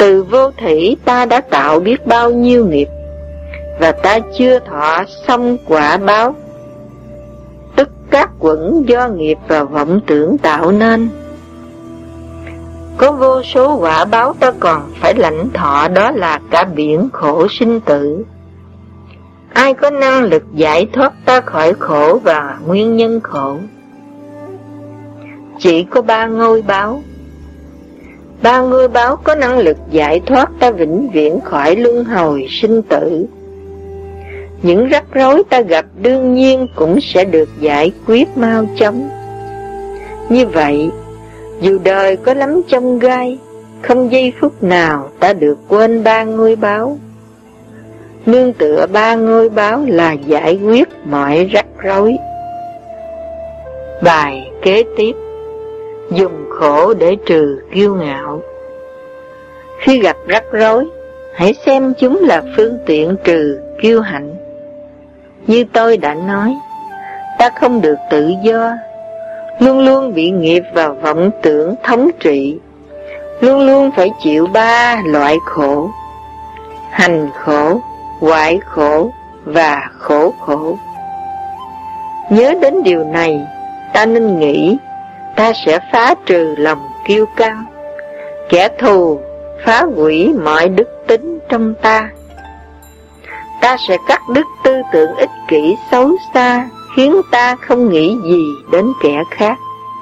Từ vô thủy ta đã tạo biết bao nhiêu nghiệp, và ta chưa thọ xong quả báo, tức các quẩn do nghiệp và vọng tưởng tạo nên. Có vô số quả báo ta còn phải lãnh thọ, đó là cả biển khổ sinh tử. Ai có năng lực giải thoát ta khỏi khổ và nguyên nhân khổ? Chỉ có ba ngôi báo. Ba ngôi báo có năng lực giải thoát ta vĩnh viễn khỏi luân hồi sinh tử. Những rắc rối ta gặp đương nhiên cũng sẽ được giải quyết mau chóng. Như vậy, dù đời có lắm chông gai, không giây phút nào ta được quên ba ngôi báo. Nương tựa ba ngôi báo là giải quyết mọi rắc rối. Bài kế tiếp: dùng khổ để trừ kiêu ngạo. Khi gặp rắc rối, hãy xem chúng là phương tiện trừ kiêu hãnh. Như tôi đã nói, ta không được tự do, luôn luôn bị nghiệp và vọng tưởng thống trị, luôn luôn phải chịu ba loại khổ: hành khổ, hoại khổ và khổ khổ. Nhớ đến điều này, ta nên nghĩ ta sẽ phá trừ lòng kiêu căng, kẻ thù phá hủy mọi đức tính trong ta. Ta sẽ cắt đứt tư tưởng ích kỷ xấu xa, khiến ta không nghĩ gì đến kẻ khác.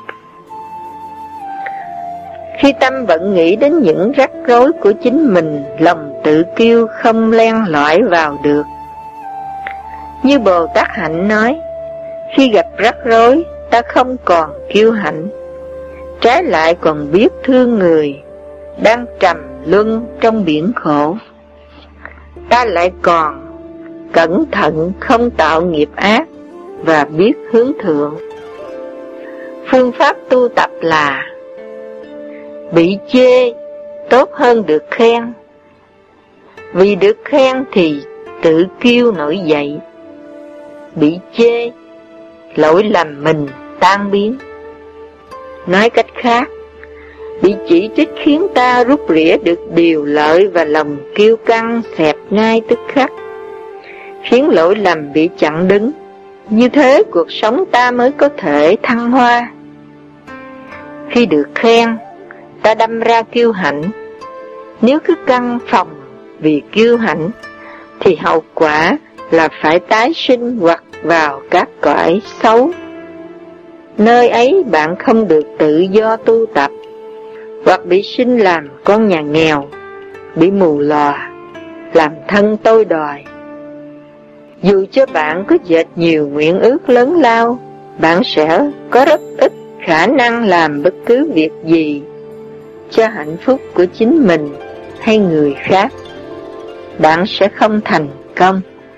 Khi tâm bận nghĩ đến những rắc rối của chính mình, lòng tự kiêu không len lỏi vào được. Như Bồ Tát Hạnh nói, khi gặp rắc rối, ta không còn kiêu hãnh, trái lại còn biết thương người đang trầm luân trong biển khổ. Ta lại còn cẩn thận không tạo nghiệp ác và biết hướng thượng. Phương pháp tu tập là: bị chê tốt hơn được khen. Vì được khen thì tự kiêu nổi dậy. Bị chê, lỗi lầm mình tan biến. Nói cách khác, bị chỉ trích khiến ta rút rỉa được điều lợi và lòng kiêu căng xẹp ngay tức khắc, khiến lỗi lầm bị chặn đứng. Như thế cuộc sống ta mới có thể thăng hoa. Khi được khen, ta đâm ra kiêu hãnh. Nếu cứ căng phòng vì kiêu hãnh, thì hậu quả là phải tái sinh hoặc vào các cõi xấu. Nơi ấy bạn không được tự do tu tập, hoặc bị sinh làm con nhà nghèo, bị mù lòa, làm thân tôi đòi. Dù cho bạn có dệt nhiều nguyện ước lớn lao, bạn sẽ có rất ít khả năng làm bất cứ việc gì cho hạnh phúc của chính mình hay người khác. Bạn sẽ không thành công.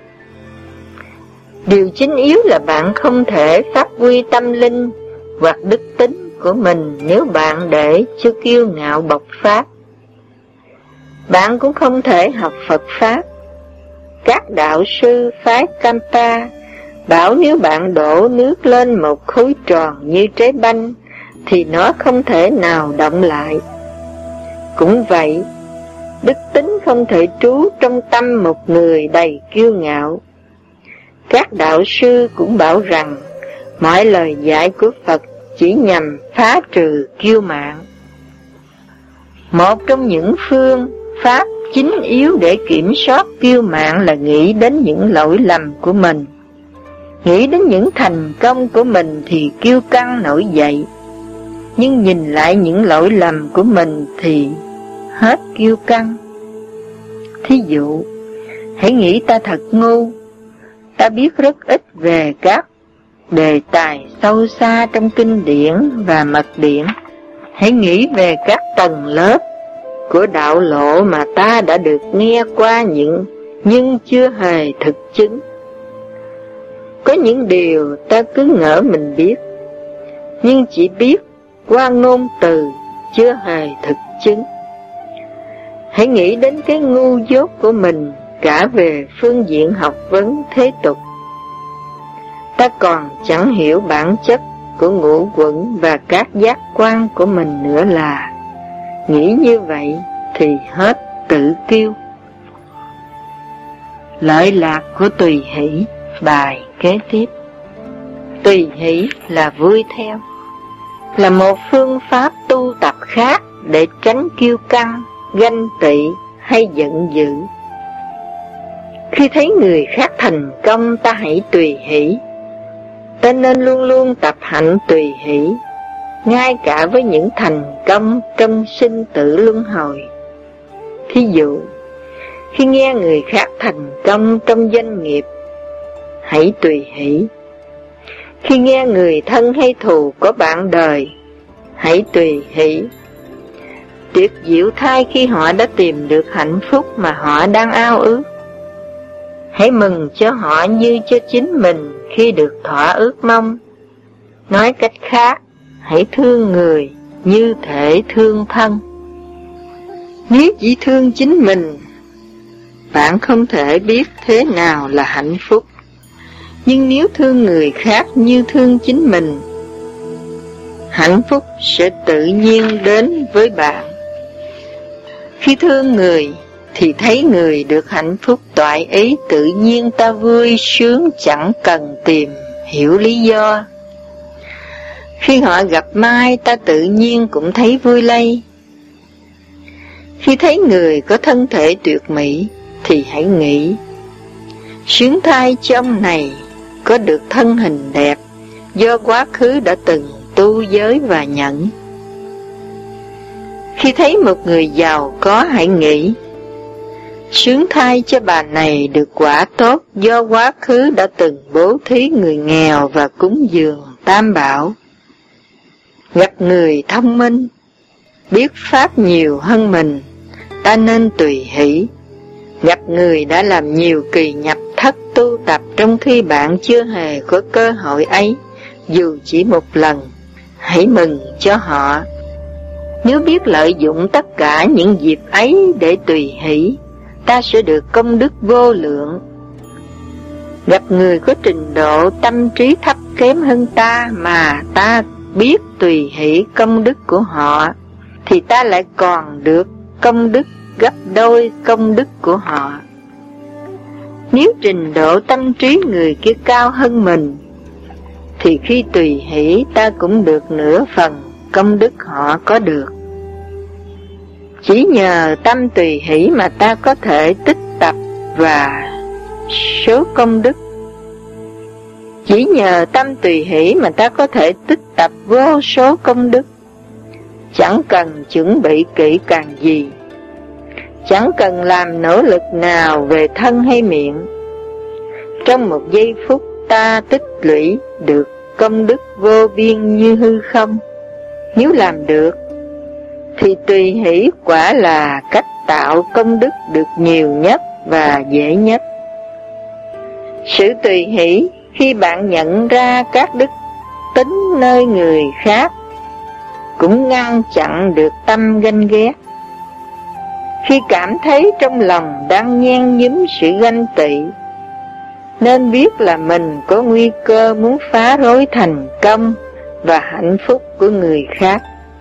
Điều chính yếu là bạn không thể phát huy tâm linh hoặc đức tính của mình nếu bạn để cho kiêu ngạo bộc phát. Bạn cũng không thể học Phật Pháp. Các đạo sư phái Kampa bảo nếu bạn đổ nước lên một khối tròn như trái banh thì nó không thể nào động lại. Cũng vậy, đức tính không thể trú trong tâm một người đầy kiêu ngạo. Các đạo sư cũng bảo rằng mọi lời dạy của Phật chỉ nhằm phá trừ kiêu mạn. Một trong những phương pháp chính yếu để kiểm soát kiêu mạn là nghĩ đến những lỗi lầm của mình. Nghĩ đến những thành công của mình thì kiêu căng nổi dậy, nhưng nhìn lại những lỗi lầm của mình thì hết kiêu căng. Thí dụ, hãy nghĩ ta thật ngu, ta biết rất ít về các đề tài sâu xa trong kinh điển và mật điển. Hãy nghĩ về các tầng lớp của đạo lộ mà ta đã được nghe qua nhưng chưa hề thực chứng. Có những điều ta cứ ngỡ mình biết, nhưng chỉ biết qua ngôn từ, chưa hề thực chứng. Hãy nghĩ đến cái ngu dốt của mình cả về phương diện học vấn thế tục. Ta còn chẳng hiểu bản chất của ngũ quẩn và các giác quan của mình nữa là. Nghĩ như vậy, thì hết tự kiêu. Lợi lạc của tùy hỷ. Bài kế tiếp. Tùy hỷ là vui theo, là một phương pháp tu tập khác để tránh kiêu căng, ganh tị hay giận dữ. Khi thấy người khác thành công, ta hãy tùy hỷ. Ta nên luôn luôn tập hạnh tùy hỷ, ngay cả với những thành công trong sinh tử luân hồi. Thí dụ, khi nghe người khác thành công trong doanh nghiệp, hãy tùy hỷ. Khi nghe người thân hay thù có bạn đời, hãy tùy hỷ. Tuyệt diệu thay khi họ đã tìm được hạnh phúc mà họ đang ao ước. Hãy mừng cho họ như cho chính mình khi được thỏa ước mong. Nói cách khác, hãy thương người như thể thương thân. Nếu chỉ thương chính mình, bạn không thể biết thế nào là hạnh phúc. Nhưng nếu thương người khác như thương chính mình, hạnh phúc sẽ tự nhiên đến với bạn. Khi thương người thì thấy người được hạnh phúc toại ý, tự nhiên ta vui sướng chẳng cần tìm hiểu lý do. Khi họ gặp mai, ta tự nhiên cũng thấy vui lây. Khi thấy người có thân thể tuyệt mỹ thì hãy nghĩ, sướng thay cho ông này có được thân hình đẹp do quá khứ đã từng tu giới và nhẫn. Khi thấy một người giàu có, hãy nghĩ, sướng thay cho bà này được quả tốt do quá khứ đã từng bố thí người nghèo và cúng dường tam bảo. Gặp người thông minh, biết pháp nhiều hơn mình, ta nên tùy hỷ. Gặp người đã làm nhiều kỳ nhập thất tu tập trong khi bạn chưa hề có cơ hội ấy, dù chỉ một lần, hãy mừng cho họ. Nếu biết lợi dụng tất cả những dịp ấy để tùy hỷ, ta sẽ được công đức vô lượng. Gặp người có trình độ tâm trí thấp kém hơn ta mà ta biết tùy hỷ công đức của họ, thì ta lại còn được công đức gấp đôi công đức của họ. Nếu trình độ tâm trí người kia cao hơn mình, thì khi tùy hỷ ta cũng được nửa phần công đức họ có được. Chỉ nhờ tâm tùy hỷ mà ta có thể tích tập và số công đức. Chỉ nhờ tâm tùy hỷ mà ta có thể tích tập vô số công đức. Chẳng cần chuẩn bị kỹ càng gì, chẳng cần làm nỗ lực nào về thân hay miệng. Trong một giây phút ta tích lũy được công đức vô biên như hư không. Nếu làm được, thì tùy hỷ quả là cách tạo công đức được nhiều nhất và dễ nhất. Sự tùy hỷ khi bạn nhận ra các đức tính nơi người khác cũng ngăn chặn được tâm ganh ghét. Khi cảm thấy trong lòng đang nhen nhúm sự ganh tị, nên biết là mình có nguy cơ muốn phá rối thành công và hạnh phúc của người khác.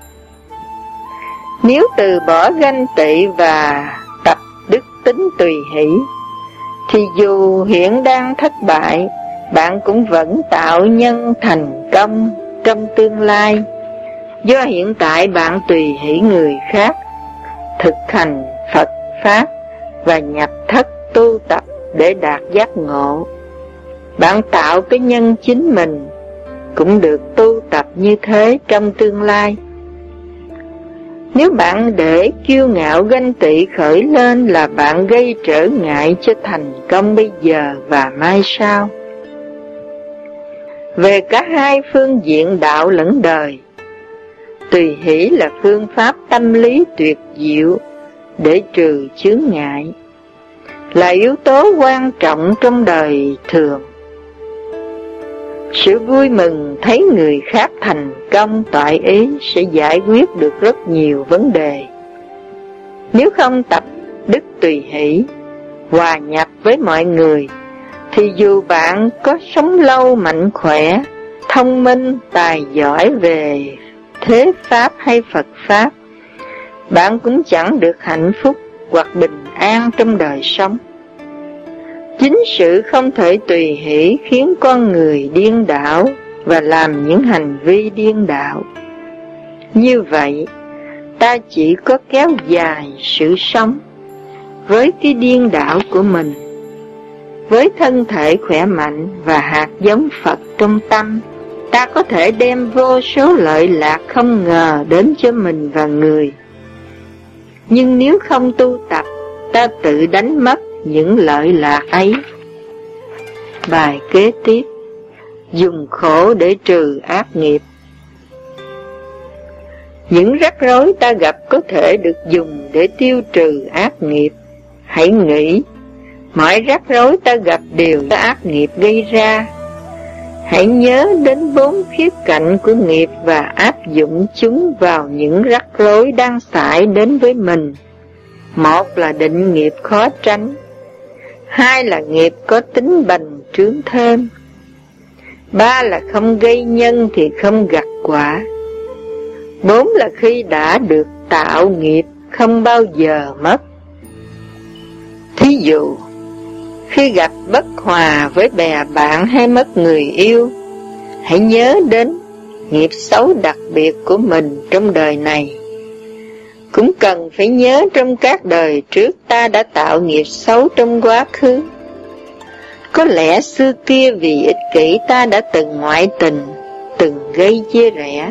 Nếu từ bỏ ganh tị và tập đức tính tùy hỷ, thì dù hiện đang thất bại, bạn cũng vẫn tạo nhân thành công trong tương lai. Do hiện tại bạn tùy hỷ người khác, thực hành Phật Pháp và nhập thất tu tập để đạt giác ngộ. Bạn tạo cái nhân chính mình cũng được tu tập như thế trong tương lai. Nếu bạn để kiêu ngạo ganh tị khởi lên là bạn gây trở ngại cho thành công bây giờ và mai sau. Về cả hai phương diện đạo lẫn đời, tùy hỷ là phương pháp tâm lý tuyệt diệu để trừ chướng ngại, là yếu tố quan trọng trong đời thường. Sự vui mừng thấy người khác thành công toại ý sẽ giải quyết được rất nhiều vấn đề. Nếu không tập đức tùy hỷ, hòa nhập với mọi người, thì dù bạn có sống lâu mạnh khỏe, thông minh, tài giỏi về thế Pháp hay Phật Pháp, bạn cũng chẳng được hạnh phúc hoặc bình an trong đời sống. Chính sự không thể tùy hỷ khiến con người điên đảo và làm những hành vi điên đảo. Như vậy, ta chỉ có kéo dài sự sống với cái điên đảo của mình. Với thân thể khỏe mạnh và hạt giống Phật trong tâm, ta có thể đem vô số lợi lạc không ngờ đến cho mình và người. Nhưng nếu không tu tập, ta tự đánh mất những lợi lạc ấy. Bài kế tiếp: dùng khổ để trừ ác nghiệp. Những rắc rối ta gặp có thể được dùng để tiêu trừ ác nghiệp. Hãy nghĩ, mọi rắc rối ta gặp đều do ác nghiệp gây ra. Hãy nhớ đến 4 khía cạnh của nghiệp và áp dụng chúng vào những rắc rối đang xảy đến với mình. 1 là định nghiệp khó tránh, 2 là nghiệp có tính bành trướng thêm, 3 là không gây nhân thì không gặt quả, 4 là khi đã được tạo nghiệp không bao giờ mất. Thí dụ, khi gặp bất hòa với bè bạn hay mất người yêu, hãy nhớ đến nghiệp xấu đặc biệt của mình trong đời này. Cũng cần phải nhớ trong các đời trước ta đã tạo nghiệp xấu trong quá khứ. Có lẽ xưa kia vì ích kỷ ta đã từng ngoại tình, từng gây chia rẽ.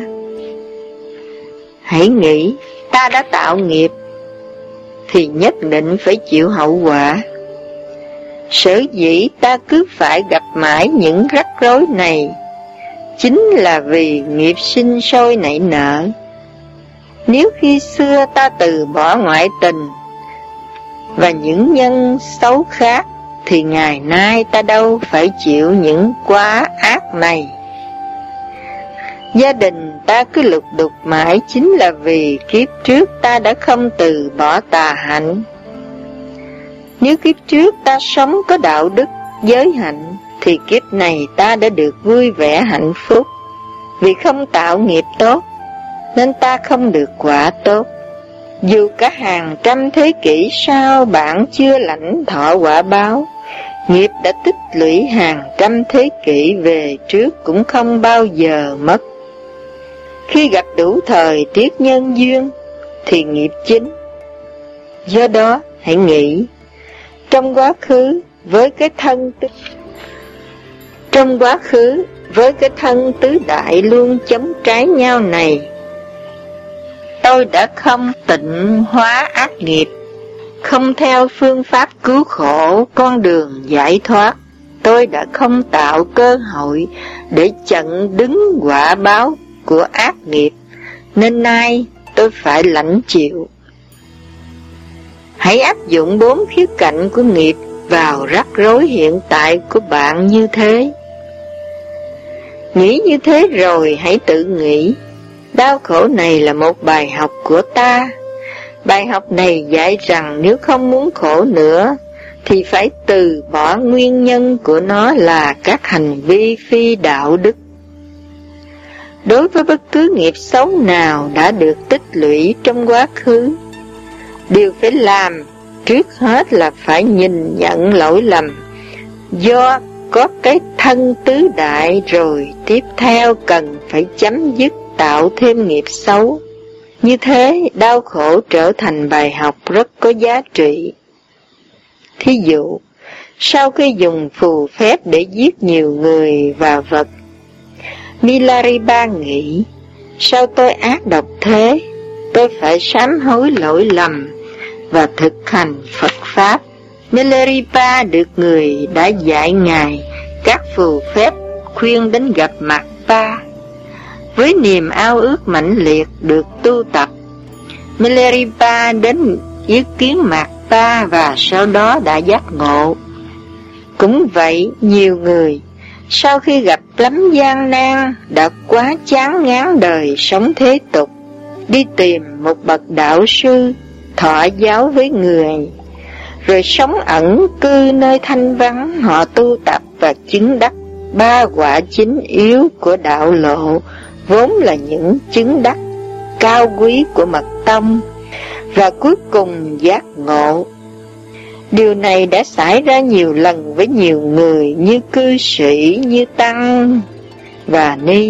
Hãy nghĩ, ta đã tạo nghiệp thì nhất định phải chịu hậu quả. Sở dĩ ta cứ phải gặp mãi những rắc rối này chính là vì nghiệp sinh sôi nảy nở. Nếu khi xưa ta từ bỏ ngoại tình và những nhân xấu khác thì ngày nay ta đâu phải chịu những quá ác này. Gia đình ta cứ lục đục mãi chính là vì kiếp trước ta đã không từ bỏ tà hạnh. Nếu kiếp trước ta sống có đạo đức, giới hạnh, thì kiếp này ta đã được vui vẻ hạnh phúc. Vì không tạo nghiệp tốt, nên ta không được quả tốt. Dù cả hàng trăm thế kỷ sau bạn chưa lãnh thọ quả báo, nghiệp đã tích lũy hàng trăm thế kỷ về trước cũng không bao giờ mất. Khi gặp đủ thời tiết nhân duyên, thì nghiệp chính. Do đó, hãy nghĩ, trong quá khứ với cái thân tứ đại luôn chống trái nhau này, tôi đã không tịnh hóa ác nghiệp, không theo phương pháp cứu khổ, con đường giải thoát. Tôi đã không tạo cơ hội để chặn đứng quả báo của ác nghiệp, nên nay tôi phải lãnh chịu. Hãy áp dụng 4 khía cạnh của nghiệp vào rắc rối hiện tại của bạn như thế. Nghĩ như thế rồi hãy tự nghĩ, đau khổ này là một bài học của ta. Bài học này dạy rằng nếu không muốn khổ nữa, thì phải từ bỏ nguyên nhân của nó là các hành vi phi đạo đức. Đối với bất cứ nghiệp xấu nào đã được tích lũy trong quá khứ, điều phải làm trước hết là phải nhìn nhận lỗi lầm do có cái thân tứ đại, rồi tiếp theo cần phải chấm dứt tạo thêm nghiệp xấu. Như thế, đau khổ trở thành bài học rất có giá trị. Thí dụ, sau khi dùng phù phép để giết nhiều người và vật, Milarepa nghĩ, sao tôi ác độc thế? Tôi phải sám hối lỗi lầm và thực hành Phật Pháp. Milarepa được người đã dạy Ngài các phù phép khuyên đến gặp mặt Pa. Với niềm ao ước mãnh liệt được tu tập, Milarepa đến ý kiến mặt Pa và sau đó đã giác ngộ. Cũng vậy, nhiều người sau khi gặp lắm gian nan đã quá chán ngán đời sống thế tục, đi tìm một bậc đạo sư thọ giáo với người, rồi sống ẩn cư nơi thanh vắng. Họ tu tập và chứng đắc 3 quả chính yếu của đạo lộ, vốn là những chứng đắc cao quý của mật tông. và cuối cùng giác ngộ. Điều này đã xảy ra nhiều lần với nhiều người như cư sĩ, như tăng và ni.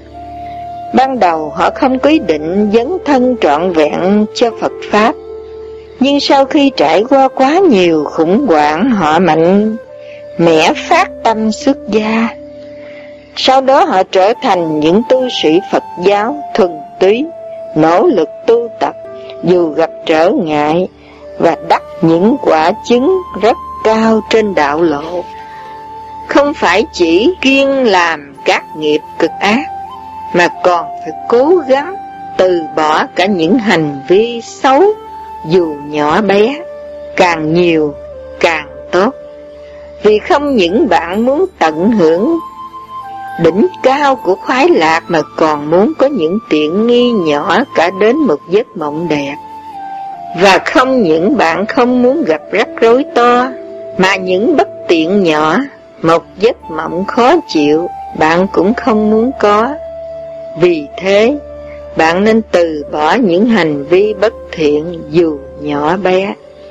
Ban đầu họ không có ý định dấn thân trọn vẹn cho Phật Pháp, nhưng sau khi trải qua quá nhiều khủng hoảng, họ mạnh mẽ phát tâm xuất gia. Sau đó họ trở thành những tu sĩ Phật giáo thuần túy, nỗ lực tu tập dù gặp trở ngại và đắc những quả chứng rất cao trên đạo lộ. Không phải chỉ kiêng làm các nghiệp cực ác, mà còn phải cố gắng từ bỏ cả những hành vi xấu dù nhỏ bé, càng nhiều càng tốt. Vì không những bạn muốn tận hưởng đỉnh cao của khoái lạc mà còn muốn có những tiện nghi nhỏ cả đến một giấc mộng đẹp. Và không những bạn không muốn gặp rắc rối to, mà những bất tiện nhỏ, một giấc mộng khó chịu, bạn cũng không muốn có. Vì thế, bạn nên từ bỏ những hành vi bất thiện dù nhỏ bé.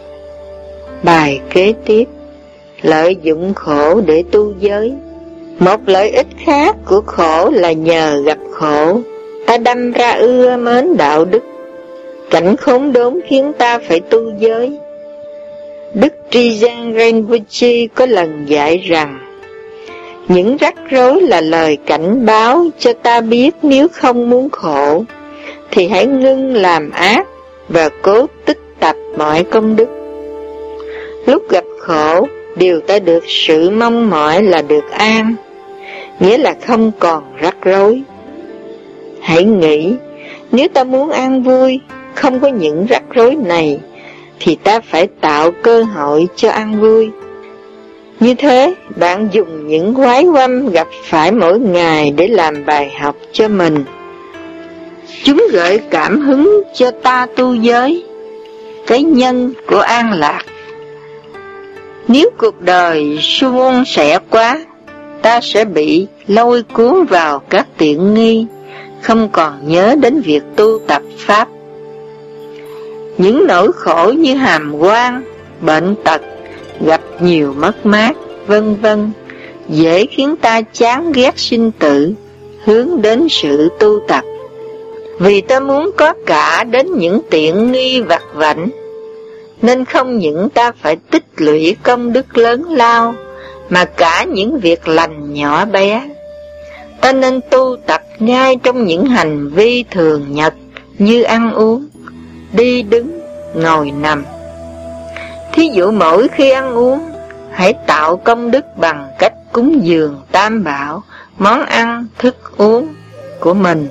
Bài kế tiếp: lợi dụng khổ để tu giới. Một lợi ích khác của khổ là nhờ gặp khổ, ta đâm ra ưa mến đạo đức. Cảnh khốn đốn khiến ta phải tu giới. Đức Trijang Rinpoche có lần dạy rằng, những rắc rối là lời cảnh báo cho ta biết nếu không muốn khổ, thì hãy ngưng làm ác và cố tích tập mọi công đức. Lúc gặp khổ, điều ta được sự mong mỏi là được an, nghĩa là không còn rắc rối. Hãy nghĩ, nếu ta muốn an vui, không có những rắc rối này, thì ta phải tạo cơ hội cho an vui. Như thế, bạn dùng những oái oăm gặp phải mỗi ngày để làm bài học cho mình. Chúng gợi cảm hứng cho ta tu giới, cái nhân của an lạc. Nếu cuộc đời suôn sẻ quá, ta sẽ bị lôi cuốn vào các tiện nghi, không còn nhớ đến việc tu tập Pháp. Những nỗi khổ như hàm oan, bệnh tật, gặp nhiều mất mát, vân vân, dễ khiến ta chán ghét sinh tử, hướng đến sự tu tập. Vì ta muốn có cả đến những tiện nghi vặt vãnh, nên không những ta phải tích lũy công đức lớn lao, mà cả những việc lành nhỏ bé. Ta nên tu tập ngay trong những hành vi thường nhật như ăn uống, đi đứng, ngồi nằm. Thí dụ mỗi khi ăn uống, hãy tạo công đức bằng cách cúng dường tam bảo, món ăn, thức uống của mình.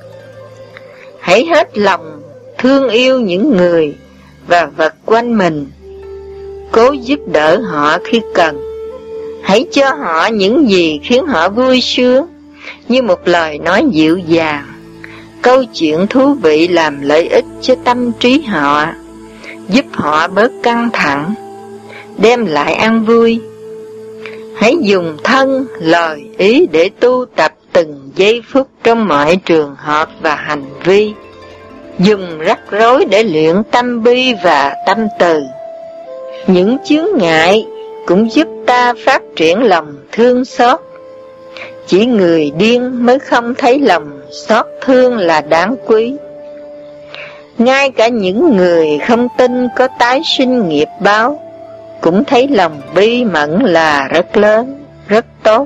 Hãy hết lòng thương yêu những người và vật quanh mình, cố giúp đỡ họ khi cần. Hãy cho họ những gì khiến họ vui sướng, như một lời nói dịu dàng, câu chuyện thú vị làm lợi ích cho tâm trí họ, giúp họ bớt căng thẳng, đem lại an vui. Hãy dùng thân, lời, ý để tu tập từng giây phút trong mọi trường hợp và hành vi. Dùng rắc rối để luyện tâm bi và tâm từ. Những chướng ngại cũng giúp ta phát triển lòng thương xót. Chỉ người điên mới không thấy lòng xót thương là đáng quý. Ngay cả những người không tin có tái sinh nghiệp báo cũng thấy lòng bi mẫn là rất lớn, rất tốt.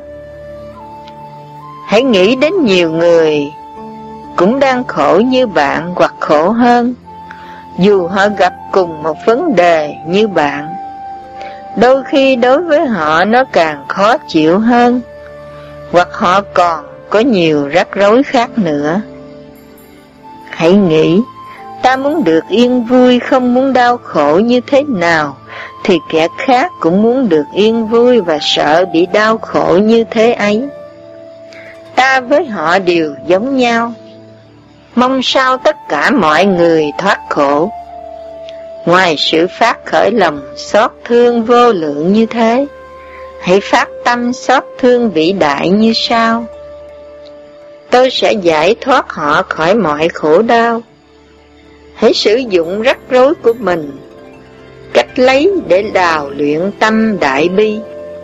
Hãy nghĩ đến nhiều người cũng đang khổ như bạn hoặc khổ hơn, dù họ gặp cùng một vấn đề như bạn. Đôi khi đối với họ nó càng khó chịu hơn, hoặc họ còn có nhiều rắc rối khác nữa. Hãy nghĩ, ta muốn được yên vui, không muốn đau khổ như thế nào, thì kẻ khác cũng muốn được yên vui và sợ bị đau khổ như thế ấy. Ta với họ đều giống nhau, mong sao tất cả mọi người thoát khổ. Ngoài sự phát khởi lòng xót thương vô lượng như thế, hãy phát tâm xót thương vĩ đại như sau: tôi sẽ giải thoát họ khỏi mọi khổ đau. hãy sử dụng rắc rối của mình, cách lấy để đào luyện tâm đại bi.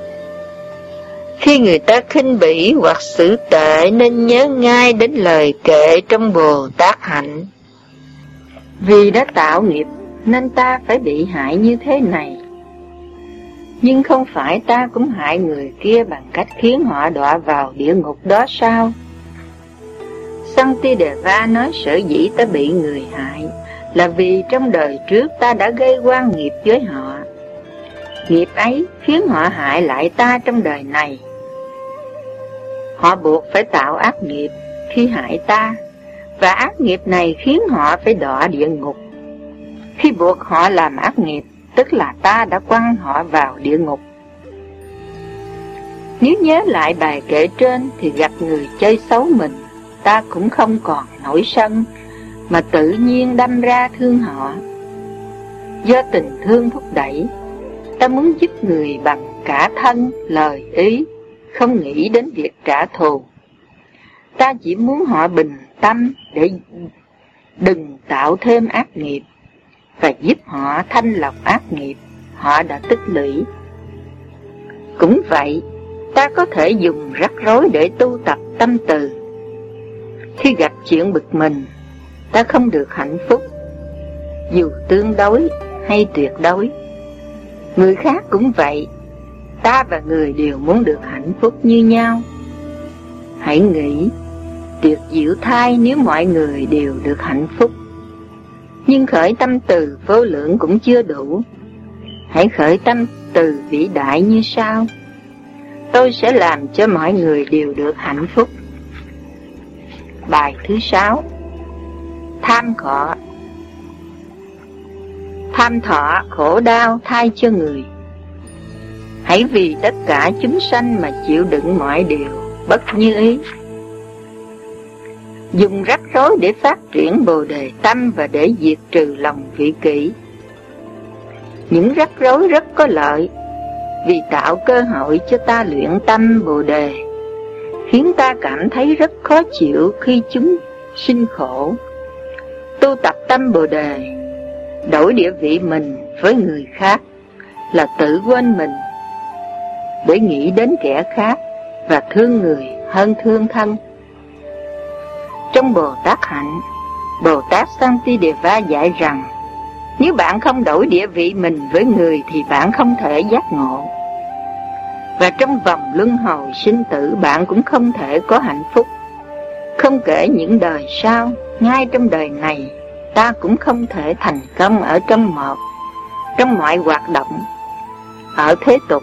Khi người ta khinh bỉ hoặc xử tệ nên nhớ ngay đến lời kệ trong Bồ Tát Hạnh. Vì đã tạo nghiệp nên ta phải bị hại như thế này. Nhưng không phải ta cũng hại người kia bằng cách khiến họ đọa vào địa ngục đó sao? Santideva nói sở dĩ ta bị người hại là vì trong đời trước ta đã gây oan nghiệp với họ. Nghiệp ấy khiến họ hại lại ta trong đời này. Họ buộc phải tạo ác nghiệp khi hại ta, và ác nghiệp này khiến họ phải đọa địa ngục. Khi buộc họ làm ác nghiệp, tức là ta đã quăng họ vào địa ngục. Nếu nhớ lại bài kệ trên thì gặp người chơi xấu mình, ta cũng không còn nổi sân, mà tự nhiên đâm ra thương họ. Do tình thương thúc đẩy, ta muốn giúp người bằng cả thân, lời, ý, không nghĩ đến việc trả thù. Ta chỉ muốn họ bình tâm để đừng tạo thêm ác nghiệp, và giúp họ thanh lọc ác nghiệp họ đã tích lũy. Cũng vậy, ta có thể dùng rắc rối để tu tập tâm từ. Khi gặp chuyện bực mình, ta không được hạnh phúc, dù tương đối hay tuyệt đối. Người khác cũng vậy, ta và người đều muốn được hạnh phúc như nhau. Hãy nghĩ, tuyệt diệu thay nếu mọi người đều được hạnh phúc. Nhưng khởi tâm từ vô lượng cũng chưa đủ. Hãy khởi tâm từ vĩ đại như sau: tôi sẽ làm cho mọi người đều được hạnh phúc. Bài thứ 6. Tham thọ khổ đau thay cho người. Hãy vì tất cả chúng sanh mà chịu đựng mọi điều bất như ý. Dùng rắc rối để phát triển Bồ Đề tâm và để diệt trừ lòng vị kỷ. Những rắc rối rất có lợi, vì tạo cơ hội cho ta luyện tâm Bồ Đề, khiến ta cảm thấy rất khó chịu khi chúng sinh khổ. Tu tập tâm Bồ Đề, đổi địa vị mình với người khác, là tự quên mình để nghĩ đến kẻ khác và thương người hơn thương thân. Trong Bồ Tát Hạnh, Bồ Tát Santideva dạy rằng, nếu bạn không đổi địa vị mình với người thì bạn không thể giác ngộ. Và trong vòng luân hồi sinh tử bạn cũng không thể có hạnh phúc. Không kể những đời sau, ngay trong đời này, ta cũng không thể thành công ở trong mọi hoạt động, ở thế tục.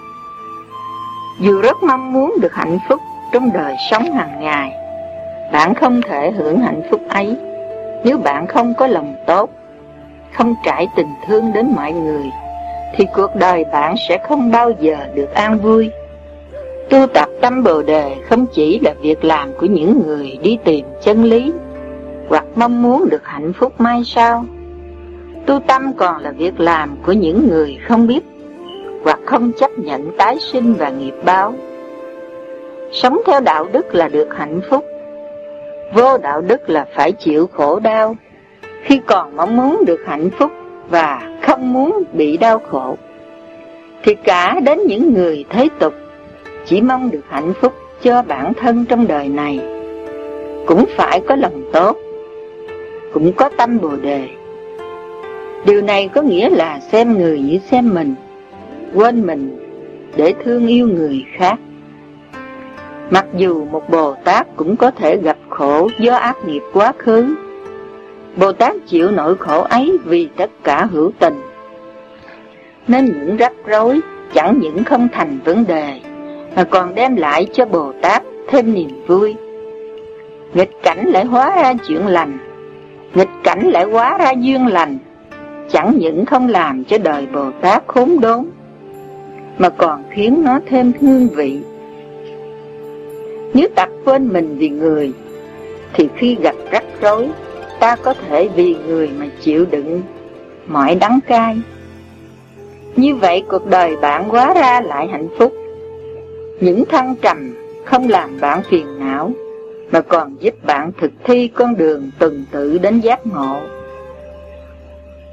Dù rất mong muốn được hạnh phúc trong đời sống hàng ngày, bạn không thể hưởng hạnh phúc ấy nếu bạn không có lòng tốt, không trải tình thương đến mọi người, thì cuộc đời bạn sẽ không bao giờ được an vui. Tu tập tâm Bồ Đề không chỉ là việc làm của những người đi tìm chân lý hoặc mong muốn được hạnh phúc mai sau. Tu tâm còn là việc làm của những người không biết hoặc không chấp nhận tái sinh và nghiệp báo. Sống theo đạo đức là được hạnh phúc, vô đạo đức là phải chịu khổ đau. Khi còn mong muốn được hạnh phúc và không muốn bị đau khổ, thì cả đến những người thế tục chỉ mong được hạnh phúc cho bản thân trong đời này, cũng phải có lòng tốt, cũng có tâm Bồ Đề. Điều này có nghĩa là xem người như xem mình, quên mình để thương yêu người khác. Mặc dù một Bồ Tát cũng có thể gặp khổ do ác nghiệp quá khứ, Bồ Tát chịu nỗi khổ ấy vì tất cả hữu tình, nên những rắc rối chẳng những không thành vấn đề, mà còn đem lại cho Bồ Tát thêm niềm vui. Nghịch cảnh lại hóa ra chuyện lành, nghịch cảnh lại hóa ra duyên lành, chẳng những không làm cho đời Bồ Tát khốn đốn, mà còn khiến nó thêm hương vị. Nếu tập quên mình vì người, thì khi gặp rắc rối, ta có thể vì người mà chịu đựng mọi đắng cay. Như vậy cuộc đời bạn hóa ra lại hạnh phúc. Những thăng trầm không làm bạn phiền não, mà còn giúp bạn thực thi con đường tuần tự đến giác ngộ.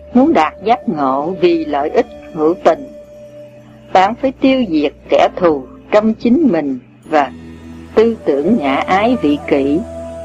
muốn đạt giác ngộ vì lợi ích hữu tình, bạn phải tiêu diệt kẻ thù trong chính mình và tư tưởng ngã ái vị kỷ.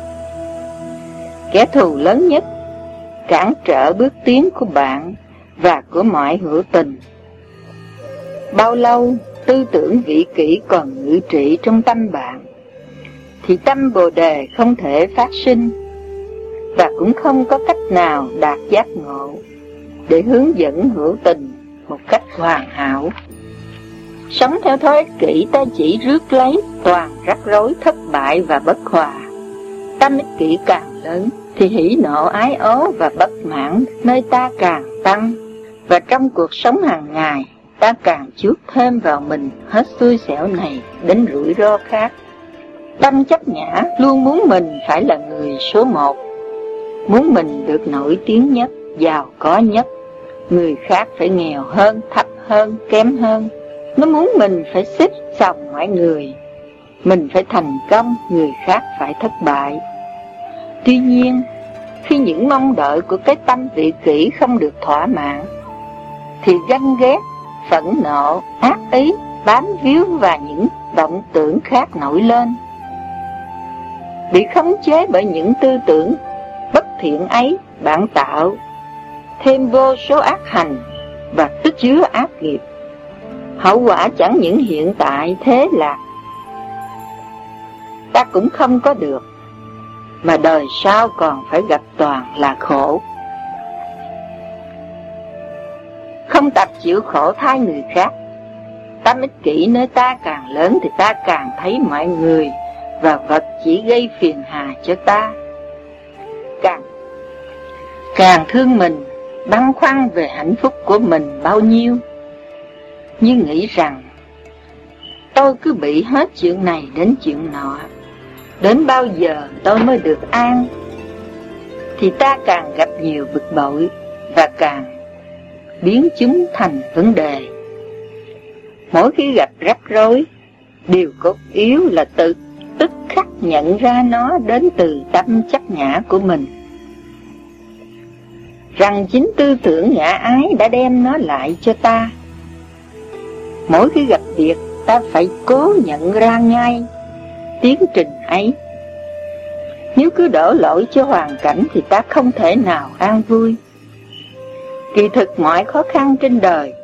Kẻ thù lớn nhất cản trở bước tiến của bạn và của mọi hữu tình. Bao lâu tư tưởng vị kỷ còn ngự trị trong tâm bạn, thì tâm Bồ Đề không thể phát sinh, và cũng không có cách nào đạt giác ngộ để hướng dẫn hữu tình một cách hoàn hảo. Sống theo thói ích kỷ, ta chỉ rước lấy toàn rắc rối, thất bại và bất hòa. Tâm ích kỷ càng lớn thì hỉ nộ ái ố và bất mãn nơi ta càng tăng, và trong cuộc sống hàng ngày ta càng chuốc thêm vào mình hết xui xẻo này đến rủi ro khác. Tâm chấp ngã luôn muốn mình phải là người số một, muốn mình được nổi tiếng nhất, giàu có nhất, người khác phải nghèo hơn, thấp hơn, kém hơn. Nó muốn mình phải xích sòng mọi người, mình phải thành công, người khác phải thất bại. Tuy nhiên, khi những mong đợi của cái tâm vị kỷ không được thỏa mãn, thì ganh ghét, phẫn nộ, ác ý, bám víu và những vọng tưởng khác nổi lên. Bị khống chế bởi những tư tưởng bất thiện ấy, bạn tạo thêm vô số ác hành và tích chứa ác nghiệp. Hậu quả chẳng những hiện tại thế là ta cũng không có được, mà đời sau còn phải gặp toàn là khổ. Không tập chịu khổ thay người khác, tâm ích kỷ nơi ta càng lớn thì ta càng thấy mọi người và vật chỉ gây phiền hà cho ta. Càng thương mình, băn khoăn về hạnh phúc của mình bao nhiêu, nhưng nghĩ rằng tôi cứ bị hết chuyện này đến chuyện nọ, đến bao giờ tôi mới được an, thì ta càng gặp nhiều bực bội và càng biến chúng thành vấn đề. Mỗi khi gặp rắc rối, điều cốt yếu là tự tức khắc nhận ra nó đến từ tâm chấp ngã của mình, rằng chính tư tưởng ngã ái đã đem nó lại cho ta. Mỗi khi gặp việc, ta phải cố nhận ra ngay tiến trình ấy. Nếu cứ đổ lỗi cho hoàn cảnh thì ta không thể nào an vui. Kỳ thực mọi khó khăn trên đời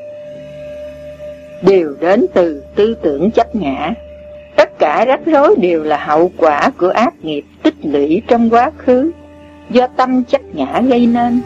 đều đến từ tư tưởng chấp ngã. Tất cả rắc rối đều là hậu quả của ác nghiệp tích lũy trong quá khứ do tâm chấp ngã gây nên.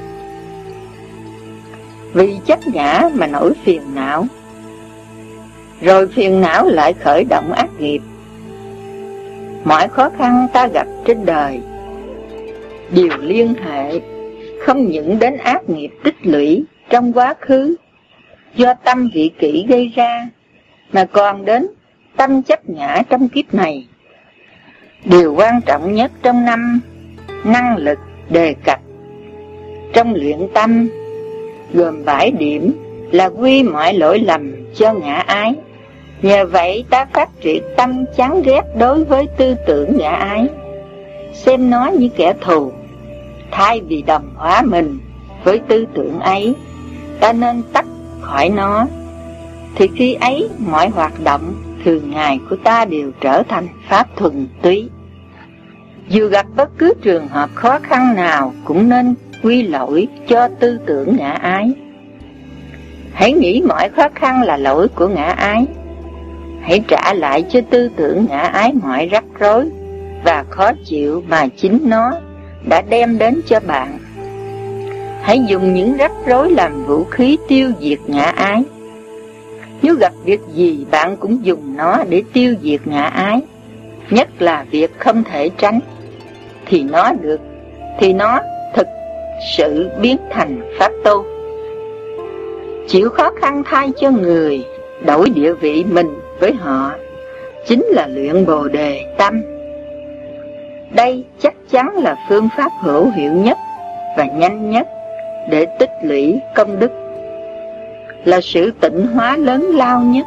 Vì chấp ngã mà nổi phiền não, rồi phiền não lại khởi động ác nghiệp. Mọi khó khăn ta gặp trên đời đều liên hệ không những đến ác nghiệp tích lũy trong quá khứ do tâm vị kỷ gây ra, mà còn đến tâm chấp ngã trong kiếp này. Điều quan trọng nhất trong năm năng lực đề cập trong luyện tâm gồm 7 điểm là quy mọi lỗi lầm cho ngã ái. Nhờ vậy ta phát triển tâm chán ghét đối với tư tưởng ngã ái, xem nó như kẻ thù. Thay vì đồng hóa mình với tư tưởng ấy, ta nên tách khỏi nó, thì khi ấy mọi hoạt động thường ngày của ta đều trở thành pháp thuần túy. Dù gặp bất cứ trường hợp khó khăn nào cũng nên quy lỗi cho tư tưởng ngã ái. Hãy nghĩ mọi khó khăn là lỗi của ngã ái. Hãy trả lại cho tư tưởng ngã ái mọi rắc rối và khó chịu mà chính nó đã đem đến cho bạn. Hãy dùng những rắc rối làm vũ khí tiêu diệt ngã ái. Nếu gặp việc gì bạn cũng dùng nó để tiêu diệt ngã ái, nhất là việc không thể tránh, thì nó thực sự biến thành pháp tu. Chịu khó khăn thay cho người, đổi địa vị mình với họ, chính là luyện Bồ Đề tâm. Đây chắc chắn là phương pháp hữu hiệu nhất và nhanh nhất để tích lũy công đức, là sự tịnh hóa lớn lao nhất.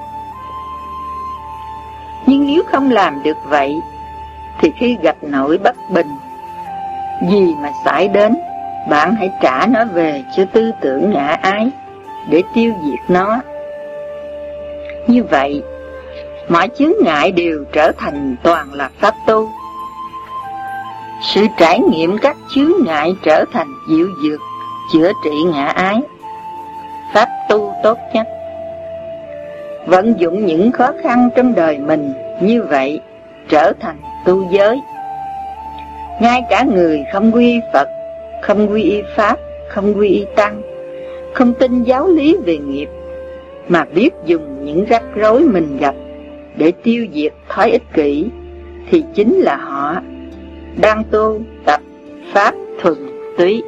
Nhưng nếu không làm được vậy, thì khi gặp nỗi bất bình gì mà xảy đến, bạn hãy trả nó về cho tư tưởng ngã ái để tiêu diệt nó. Như vậy, mọi chướng ngại đều trở thành toàn là pháp tu. Sự trải nghiệm các chướng ngại trở thành diệu dược chữa trị ngã ái, pháp tu tốt nhất. Vận dụng những khó khăn trong đời mình như vậy trở thành tu giới. Ngay cả người không quy y Phật, không quy y Pháp, không quy y Tăng, không tin giáo lý về nghiệp, mà biết dùng những rắc rối mình gặp để tiêu diệt thói ích kỷ, thì chính là họ đang tu tập Pháp thuần túy.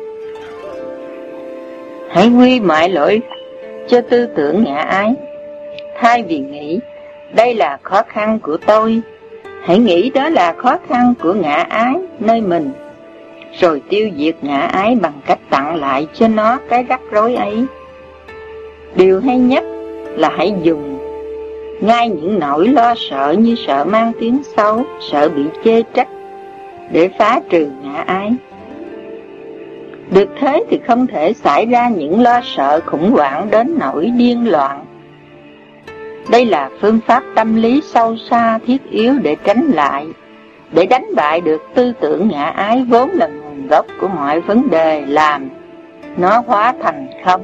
Hãy quy mọi lỗi cho tư tưởng ngã ái. Thay vì nghĩ đây là khó khăn của tôi, hãy nghĩ đó là khó khăn của ngã ái nơi mình, rồi tiêu diệt ngã ái bằng cách tặng lại cho nó cái rắc rối ấy. Điều hay nhất là hãy dùng ngay những nỗi lo sợ như sợ mang tiếng xấu, sợ bị chê trách để phá trừ ngã ái. Được thế thì không thể xảy ra những lo sợ khủng hoảng đến nỗi điên loạn. Đây là phương pháp tâm lý sâu xa thiết yếu để tránh lại, để đánh bại được tư tưởng ngã ái vốn là nguồn gốc của mọi vấn đề, làm nó hóa thành không.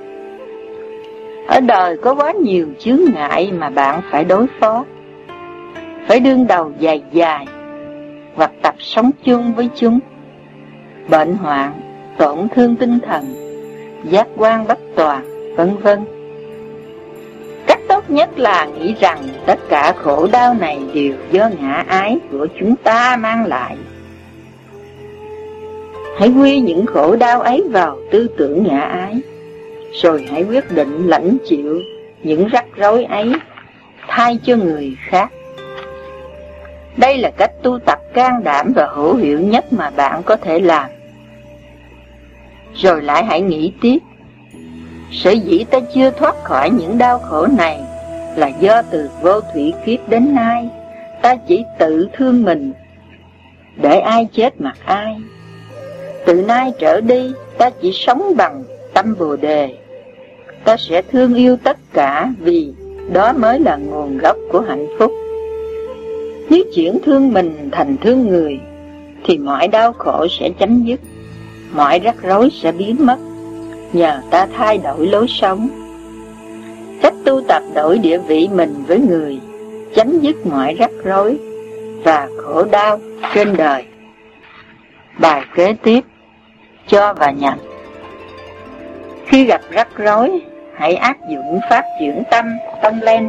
Ở đời có quá nhiều chướng ngại mà bạn phải đối phó, phải đương đầu dài dài hoặc tập sống chung với chúng. Bệnh hoạn, tổn thương tinh thần, giác quan bất toàn, vân vân. Cách tốt nhất là nghĩ rằng tất cả khổ đau này đều do ngã ái của chúng ta mang lại. Hãy quy những khổ đau ấy vào tư tưởng ngã ái, rồi hãy quyết định lãnh chịu những rắc rối ấy thay cho người khác. Đây là cách tu tập can đảm và hữu hiệu nhất mà bạn có thể làm. Rồi lại hãy nghĩ tiếp, sở dĩ ta chưa thoát khỏi những đau khổ này là do từ vô thủy kiếp đến nay ta chỉ tự thương mình, để ai chết mặc ai. Từ nay trở đi ta chỉ sống bằng tâm Bồ Đề. Ta sẽ thương yêu tất cả vì đó mới là nguồn gốc của hạnh phúc. Nếu chuyển thương mình thành thương người thì mọi đau khổ sẽ chấm dứt, mọi rắc rối sẽ biến mất, nhờ ta thay đổi lối sống. Cách tu tập đổi địa vị mình với người, chấm dứt mọi rắc rối và khổ đau trên đời. Bài kế tiếp, cho và nhận. Khi gặp rắc rối, hãy áp dụng pháp chuyển tâm, tâm lên.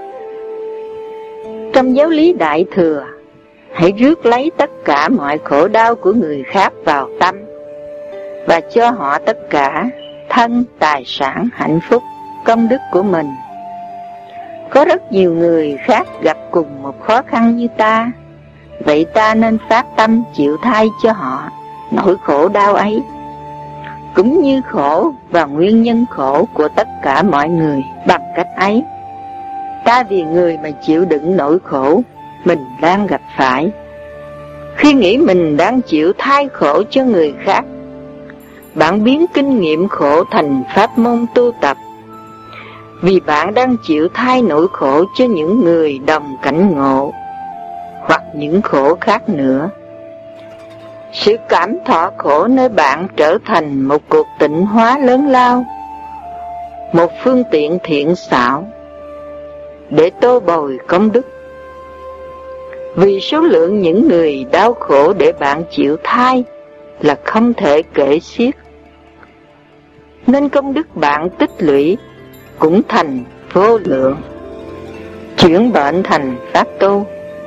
Trong giáo lý Đại Thừa, hãy rước lấy tất cả mọi khổ đau của người khác vào tâm và cho họ tất cả thân, tài sản, hạnh phúc, công đức của mình. Có rất nhiều người khác gặp cùng một khó khăn như ta, vậy ta nên phát tâm chịu thay cho họ nỗi khổ đau ấy, cũng như khổ và nguyên nhân khổ của tất cả mọi người. Bằng cách ấy, ta vì người mà chịu đựng nỗi khổ mình đang gặp phải. Khi nghĩ mình đang chịu thay khổ cho người khác, bạn biến kinh nghiệm khổ thành pháp môn tu tập, vì bạn đang chịu thay nỗi khổ cho những người đồng cảnh ngộ hoặc những khổ khác nữa. Sự cảm thọ khổ nơi bạn trở thành một cuộc tịnh hóa lớn lao, một phương tiện thiện xảo để tô bồi công đức. Vì số lượng những người đau khổ để bạn chịu thay là không thể kể xiết, nên công đức bạn tích lũy cũng thành vô lượng. Chuyển bệnh thành pháp tu.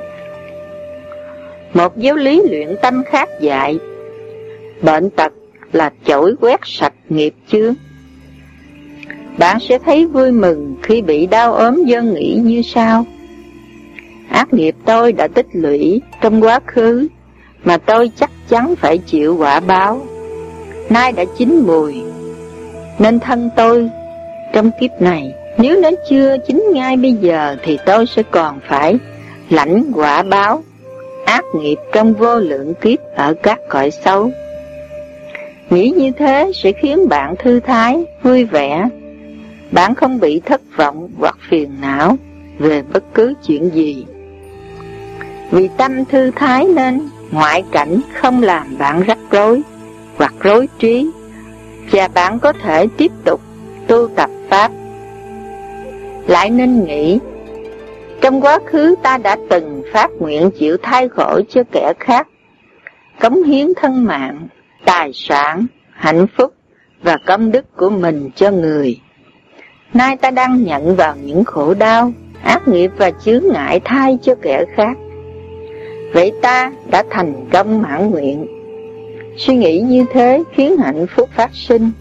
Một giáo lý luyện tâm khác dạy, bệnh tật là chổi quét sạch nghiệp chướng. Bạn sẽ thấy vui mừng khi bị đau ốm do nghĩ như sau: ác nghiệp tôi đã tích lũy trong quá khứ mà tôi chắc chắn phải chịu quả báo, nay đã chín mùi, nên thân tôi trong kiếp này, nếu nó chưa chín ngay bây giờ thì tôi sẽ còn phải lãnh quả báo ác nghiệp trong vô lượng kiếp ở các cõi xấu. Nghĩ như thế sẽ khiến bạn thư thái, vui vẻ. Bạn không bị thất vọng hoặc phiền não về bất cứ chuyện gì. Vì tâm thư thái nên ngoại cảnh không làm bạn rắc rối hoặc rối trí, và bạn có thể tiếp tục tu tập Pháp. Lại nên nghĩ, trong quá khứ ta đã từng phát nguyện chịu thai khổ cho kẻ khác, cống hiến thân mạng, tài sản, hạnh phúc và công đức của mình cho người. Nay ta đang nhận vào những khổ đau, ác nghiệp và chướng ngại thay cho kẻ khác. Vậy ta đã thành công mãn nguyện. Suy nghĩ như thế khiến hạnh phúc phát sinh.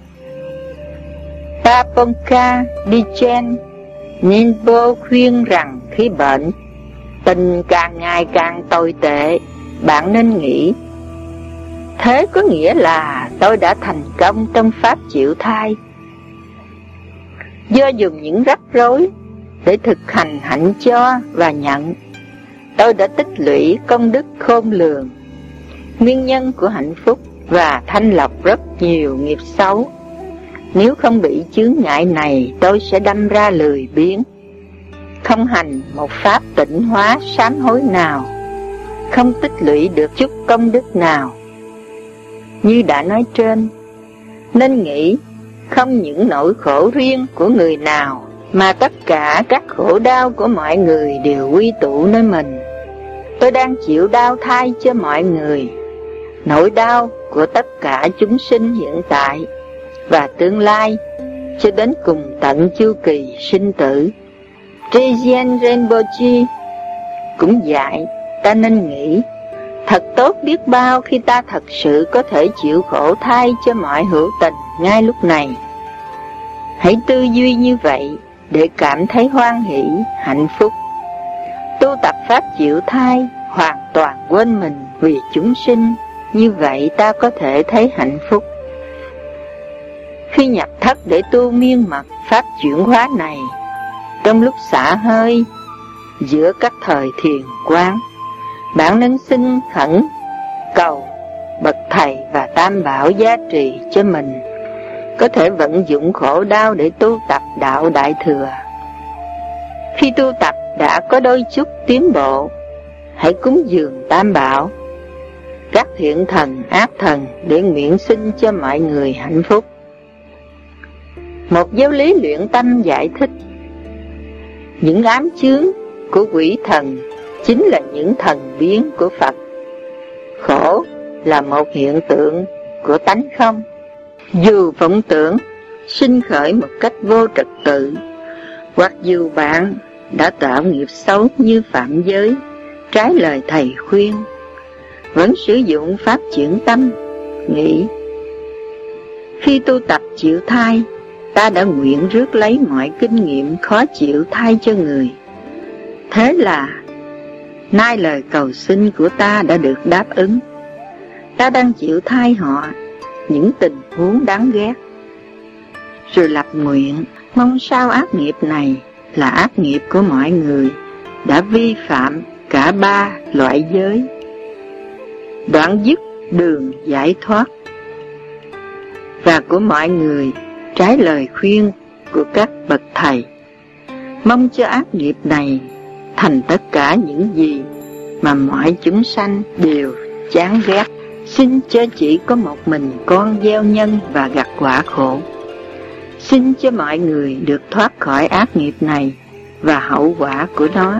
Paponka Dichen Ninpo khuyên rằng khi bệnh, tình càng ngày càng tồi tệ, bạn nên nghĩ, thế có nghĩa là tôi đã thành công trong pháp chịu thai. Do dùng những rắc rối để thực hành hạnh cho và nhận, tôi đã tích lũy công đức khôn lường, nguyên nhân của hạnh phúc và thanh lọc rất nhiều nghiệp xấu. Nếu không bị chướng ngại này, tôi sẽ đâm ra lười biếng, không hành một pháp tịnh hóa sám hối nào, không tích lũy được chút công đức nào. Như đã nói trên, nên nghĩ không những nỗi khổ riêng của người nào, mà tất cả các khổ đau của mọi người đều quy tụ nơi mình. Tôi đang chịu đau thay cho mọi người, nỗi đau của tất cả chúng sinh hiện tại và tương lai, cho đến cùng tận chu kỳ sinh tử. Trijien Rinpoche cũng dạy ta nên nghĩ, thật tốt biết bao khi ta thật sự có thể chịu khổ thay cho mọi hữu tình ngay lúc này. Hãy tư duy như vậy để cảm thấy hoan hỷ, hạnh phúc. Tu tập pháp chịu thai, hoàn toàn quên mình vì chúng sinh, như vậy ta có thể thấy hạnh phúc. Khi nhập thất để tu miên mật pháp chuyển hóa này, trong lúc xả hơi, giữa các thời thiền quán, bạn nên xin khẩn cầu bậc thầy và tam bảo gia trì cho mình có thể vận dụng khổ đau để tu tập đạo đại thừa. Khi tu tập đã có đôi chút tiến bộ, hãy cúng dường tam bảo, các thiện thần, ác thần để nguyện sinh cho mọi người hạnh phúc. Một giáo lý luyện tâm giải thích, những ám chướng của quỷ thần chính là những thần biến của Phật. Khổ là một hiện tượng của tánh không. Dù vọng tưởng sinh khởi một cách vô trật tự, hoặc dù bạn đã tạo nghiệp xấu như phạm giới, trái lời thầy khuyên, vẫn sử dụng pháp chuyển tâm, nghĩ, khi tu tập chịu thai, ta đã nguyện rước lấy mọi kinh nghiệm khó chịu thay cho người. Thế là nay lời cầu xin của ta đã được đáp ứng. Ta đang chịu thay họ những tình huống đáng ghét, rồi lập nguyện mong sao ác nghiệp này là ác nghiệp của mọi người đã vi phạm cả ba loại giới, đoạn dứt đường giải thoát, và của mọi người trái lời khuyên của các bậc thầy, mong cho ác nghiệp này thành tất cả những gì mà mọi chúng sanh đều chán ghét. Xin cho chỉ có một mình con gieo nhân và gặt quả khổ. Xin cho mọi người được thoát khỏi ác nghiệp này và hậu quả của nó.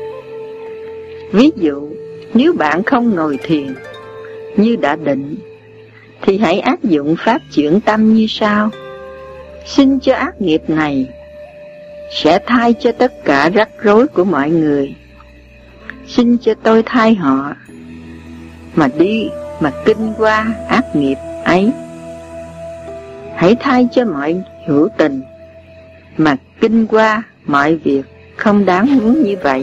Ví dụ, nếu bạn không ngồi thiền như đã định, thì hãy áp dụng pháp chuyển tâm như sau. Xin cho ác nghiệp này sẽ thay cho tất cả rắc rối của mọi người. Xin cho tôi thay họ mà đi mà kinh qua ác nghiệp ấy. Hãy thay cho mọi hữu tình mà kinh qua mọi việc không đáng muốn như vậy.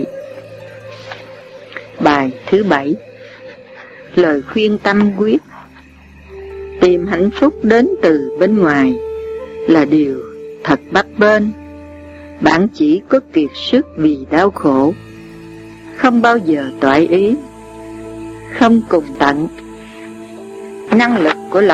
Bài thứ 7. Lời khuyên tâm quyết. Tìm hạnh phúc đến từ bên ngoài là điều thật bấp bênh. Bạn chỉ có kiệt sức vì đau khổ, không bao giờ toại ý, không cùng tận. Năng lực của lòng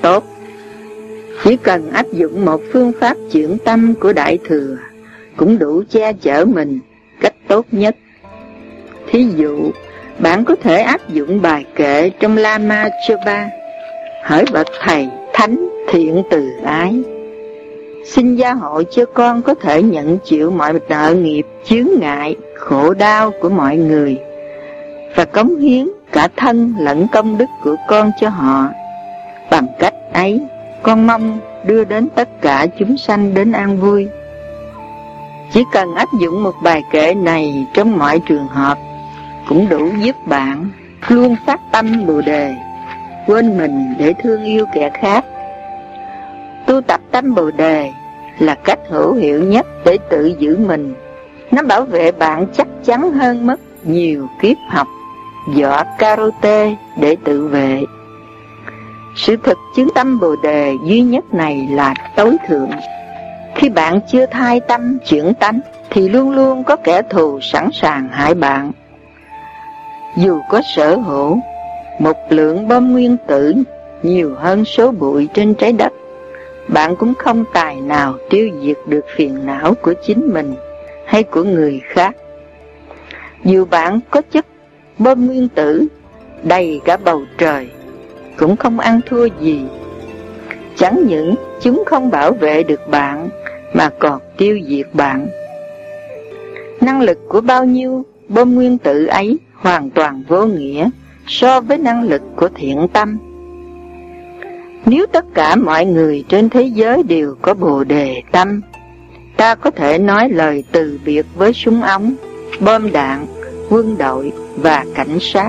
tốt. Chỉ cần áp dụng một phương pháp chuyển tâm của Đại Thừa cũng đủ che chở mình cách tốt nhất. Thí dụ, bạn có thể áp dụng bài kệ trong Lama Chopa: hỡi bậc thầy thánh thiện từ ái, xin gia hộ cho con có thể nhận chịu mọi nợ nghiệp, chướng ngại, khổ đau của mọi người, và cống hiến cả thân lẫn công đức của con cho họ. Bằng cách ấy, con mong đưa đến tất cả chúng sanh đến an vui. Chỉ cần áp dụng một bài kệ này trong mọi trường hợp cũng đủ giúp bạn luôn phát tâm Bồ Đề, quên mình để thương yêu kẻ khác. Tu tập tâm Bồ Đề là cách hữu hiệu nhất để tự giữ mình. Nó bảo vệ bạn chắc chắn hơn mất nhiều kiếp học võ karate để tự vệ. Sự thực chứng tâm Bồ Đề duy nhất này là tối thượng. Khi bạn chưa thay tâm chuyển tánh thì luôn luôn có kẻ thù sẵn sàng hại bạn. Dù có sở hữu một lượng bom nguyên tử nhiều hơn số bụi trên trái đất, bạn cũng không tài nào tiêu diệt được phiền não của chính mình hay của người khác. Dù bạn có chất bom nguyên tử đầy cả bầu trời, cũng không ăn thua gì. Chẳng những chúng không bảo vệ được bạn, mà còn tiêu diệt bạn. Năng lực của bao nhiêu bom nguyên tử ấy hoàn toàn vô nghĩa so với năng lực của thiện tâm. Nếu tất cả mọi người trên thế giới đều có Bồ Đề tâm, ta có thể nói lời từ biệt với súng ống, bom đạn, quân đội và cảnh sát.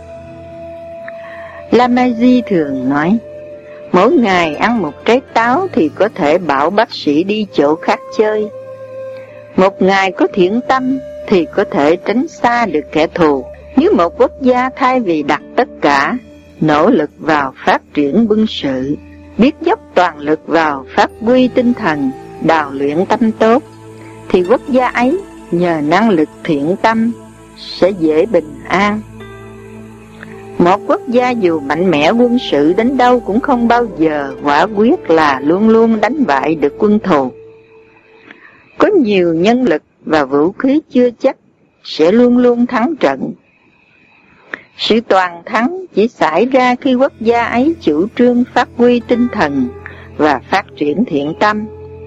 Lama Di thường nói, mỗi ngày ăn một trái táo thì có thể bảo bác sĩ đi chỗ khác chơi. Một ngày có thiện tâm thì có thể tránh xa được kẻ thù. Nếu một quốc gia thay vì đặt tất cả nỗ lực vào phát triển quân sự, biết dốc toàn lực vào phát huy tinh thần, đào luyện tâm tốt, thì quốc gia ấy nhờ năng lực thiện tâm sẽ dễ bình an. Một quốc gia dù mạnh mẽ quân sự đến đâu cũng không bao giờ quả quyết là luôn luôn đánh bại được quân thù. Có nhiều nhân lực và vũ khí chưa chắc sẽ luôn luôn thắng trận. Sự toàn thắng chỉ xảy ra khi quốc gia ấy chủ trương phát huy tinh thần và phát triển thiện tâm.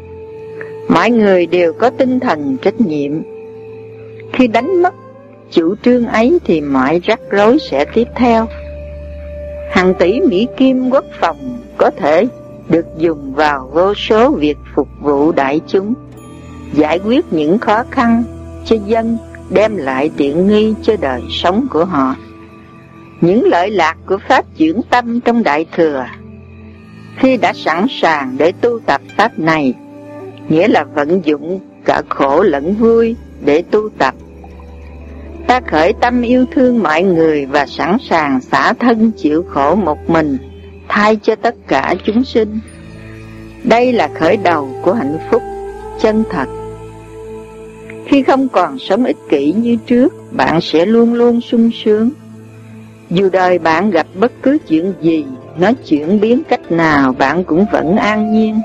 Mọi người đều có tinh thần trách nhiệm. Khi đánh mất chủ trương ấy thì mọi rắc rối sẽ tiếp theo. Hàng tỷ Mỹ Kim quốc phòng có thể được dùng vào vô số việc phục vụ đại chúng, giải quyết những khó khăn cho dân, đem lại tiện nghi cho đời sống của họ. Những lợi lạc của pháp chuyển tâm trong Đại Thừa, khi đã sẵn sàng để tu tập pháp này, nghĩa là vận dụng cả khổ lẫn vui để tu tập. Ta khởi tâm yêu thương mọi người và sẵn sàng xả thân chịu khổ một mình, thay cho tất cả chúng sinh. Đây là khởi đầu của hạnh phúc chân thật. Khi không còn sống ích kỷ như trước, bạn sẽ luôn luôn sung sướng. Dù đời bạn gặp bất cứ chuyện gì, nó chuyển biến cách nào, bạn cũng vẫn an nhiên.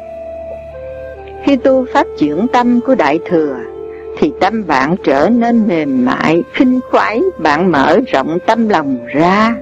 Khi tu pháp chuyển tâm của Đại Thừa, thì tâm bạn trở nên mềm mại, khinh khoái, bạn mở rộng tâm lòng ra.